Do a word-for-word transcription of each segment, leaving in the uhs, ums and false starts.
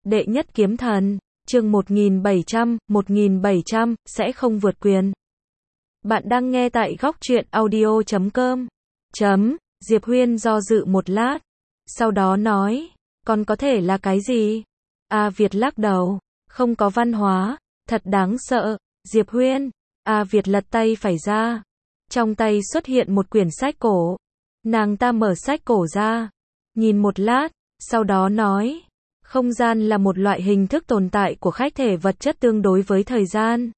Đệ nhất kiếm thần, chương một nghìn bảy trăm, một nghìn bảy trăm, sẽ không vượt quyền. Bạn đang nghe tại góc truyện audio chấm com. Chấm, Diệp Huyên do dự một lát, sau đó nói, còn có thể là cái gì? A Việt lắc đầu, không có văn hóa, thật đáng sợ. Diệp Huyên, A Việt lật tay phải ra, trong tay xuất hiện một quyển sách cổ. Nàng ta mở sách cổ ra, nhìn một lát, sau đó nói, không gian là một loại hình thức tồn tại của khách thể vật chất tương đối với thời gian.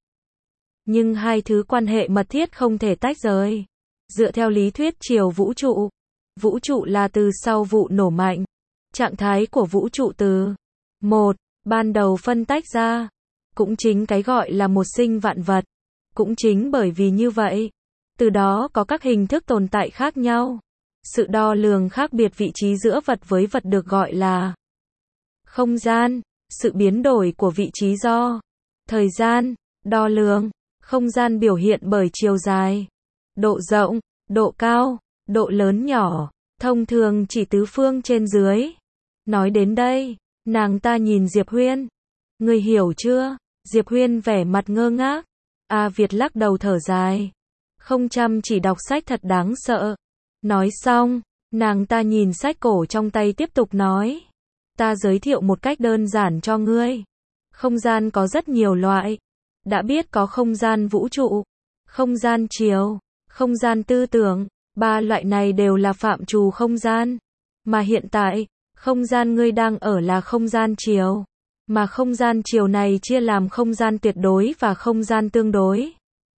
Nhưng hai thứ quan hệ mật thiết không thể tách rời. Dựa theo lý thuyết chiều vũ trụ, vũ trụ là từ sau vụ nổ mạnh. Trạng thái của vũ trụ từ một, ban đầu phân tách ra. Cũng chính cái gọi là một sinh vạn vật. Cũng chính bởi vì như vậy, từ đó có các hình thức tồn tại khác nhau. Sự đo lường khác biệt vị trí giữa vật với vật được gọi là không gian. Sự biến đổi của vị trí do thời gian đo lường. Không gian biểu hiện bởi chiều dài, độ rộng, độ cao, độ lớn nhỏ, thông thường chỉ tứ phương trên dưới. Nói đến đây, nàng ta nhìn Diệp Huyên. Ngươi hiểu chưa? Diệp Huyên vẻ mặt ngơ ngác. A Việt lắc đầu thở dài. Không chăm chỉ đọc sách thật đáng sợ. Nói xong, nàng ta nhìn sách cổ trong tay tiếp tục nói. Ta giới thiệu một cách đơn giản cho ngươi. Không gian có rất nhiều loại. Đã biết có không gian vũ trụ, không gian chiều, không gian tư tưởng. Ba loại này đều là phạm trù không gian. Mà hiện tại, không gian ngươi đang ở là không gian chiều. Mà không gian chiều này chia làm không gian tuyệt đối và không gian tương đối.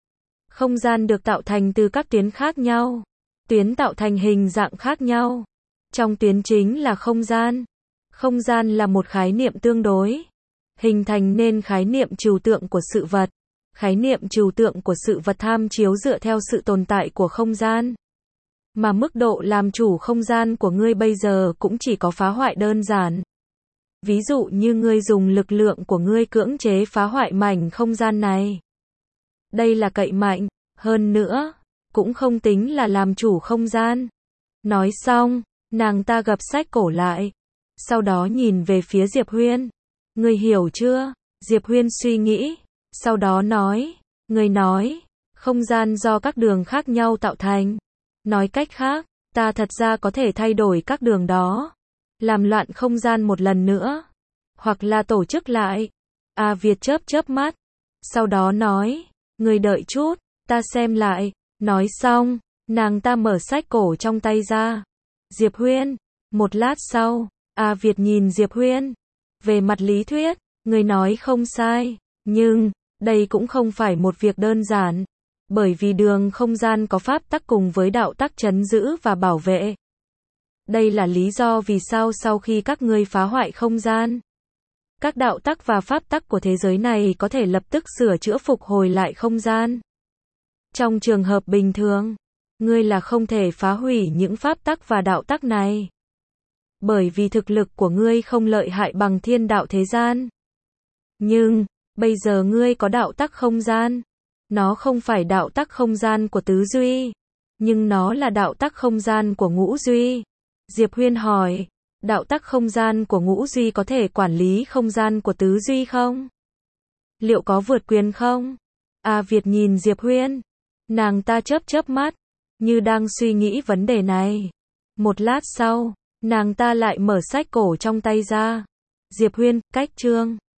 Không gian được tạo thành từ các tuyến khác nhau. Tuyến tạo thành hình dạng khác nhau. Trong tuyến chính là không gian. Không gian là một khái niệm tương đối, hình thành nên khái niệm trừu tượng của sự vật. Khái niệm trừu tượng của sự vật tham chiếu dựa theo sự tồn tại của không gian. Mà mức độ làm chủ không gian của ngươi bây giờ cũng chỉ có phá hoại đơn giản. Ví dụ như ngươi dùng lực lượng của ngươi cưỡng chế phá hoại mảnh không gian này. Đây là cậy mạnh, hơn nữa, cũng không tính là làm chủ không gian. Nói xong, nàng ta gập sách cổ lại. Sau đó nhìn về phía Diệp Huyên. Ngươi hiểu chưa? Diệp Huyên suy nghĩ. Sau đó nói. Ngươi nói. Không gian do các đường khác nhau tạo thành. Nói cách khác, ta thật ra có thể thay đổi các đường đó. Làm loạn không gian một lần nữa. Hoặc là tổ chức lại. A Việt chớp chớp mắt. Sau đó nói. Ngươi đợi chút, ta xem lại. Nói xong, nàng ta mở sách cổ trong tay ra. Diệp Huyên. Một lát sau, A Việt nhìn Diệp Huyên. Về mặt lý thuyết, người nói không sai. Nhưng, đây cũng không phải một việc đơn giản. Bởi vì đường không gian có pháp tắc cùng với đạo tắc trấn giữ và bảo vệ. Đây là lý do vì sao sau khi các ngươi phá hoại không gian, các đạo tắc và pháp tắc của thế giới này có thể lập tức sửa chữa phục hồi lại không gian. Trong trường hợp bình thường, ngươi là không thể phá hủy những pháp tắc và đạo tắc này. Bởi vì thực lực của ngươi không lợi hại bằng thiên đạo thế gian. Nhưng, bây giờ ngươi có đạo tắc không gian. Nó không phải đạo tắc không gian của tứ duy. Nhưng nó là đạo tắc không gian của ngũ duy. Diệp Huyên hỏi, đạo tắc không gian của ngũ duy có thể quản lý không gian của tứ duy không? Liệu có vượt quyền không? A Việt nhìn Diệp Huyên. Nàng ta chớp chớp mắt, như đang suy nghĩ vấn đề này. Một lát sau, nàng ta lại mở sách cổ trong tay ra. Diệp Huyên, cách chương.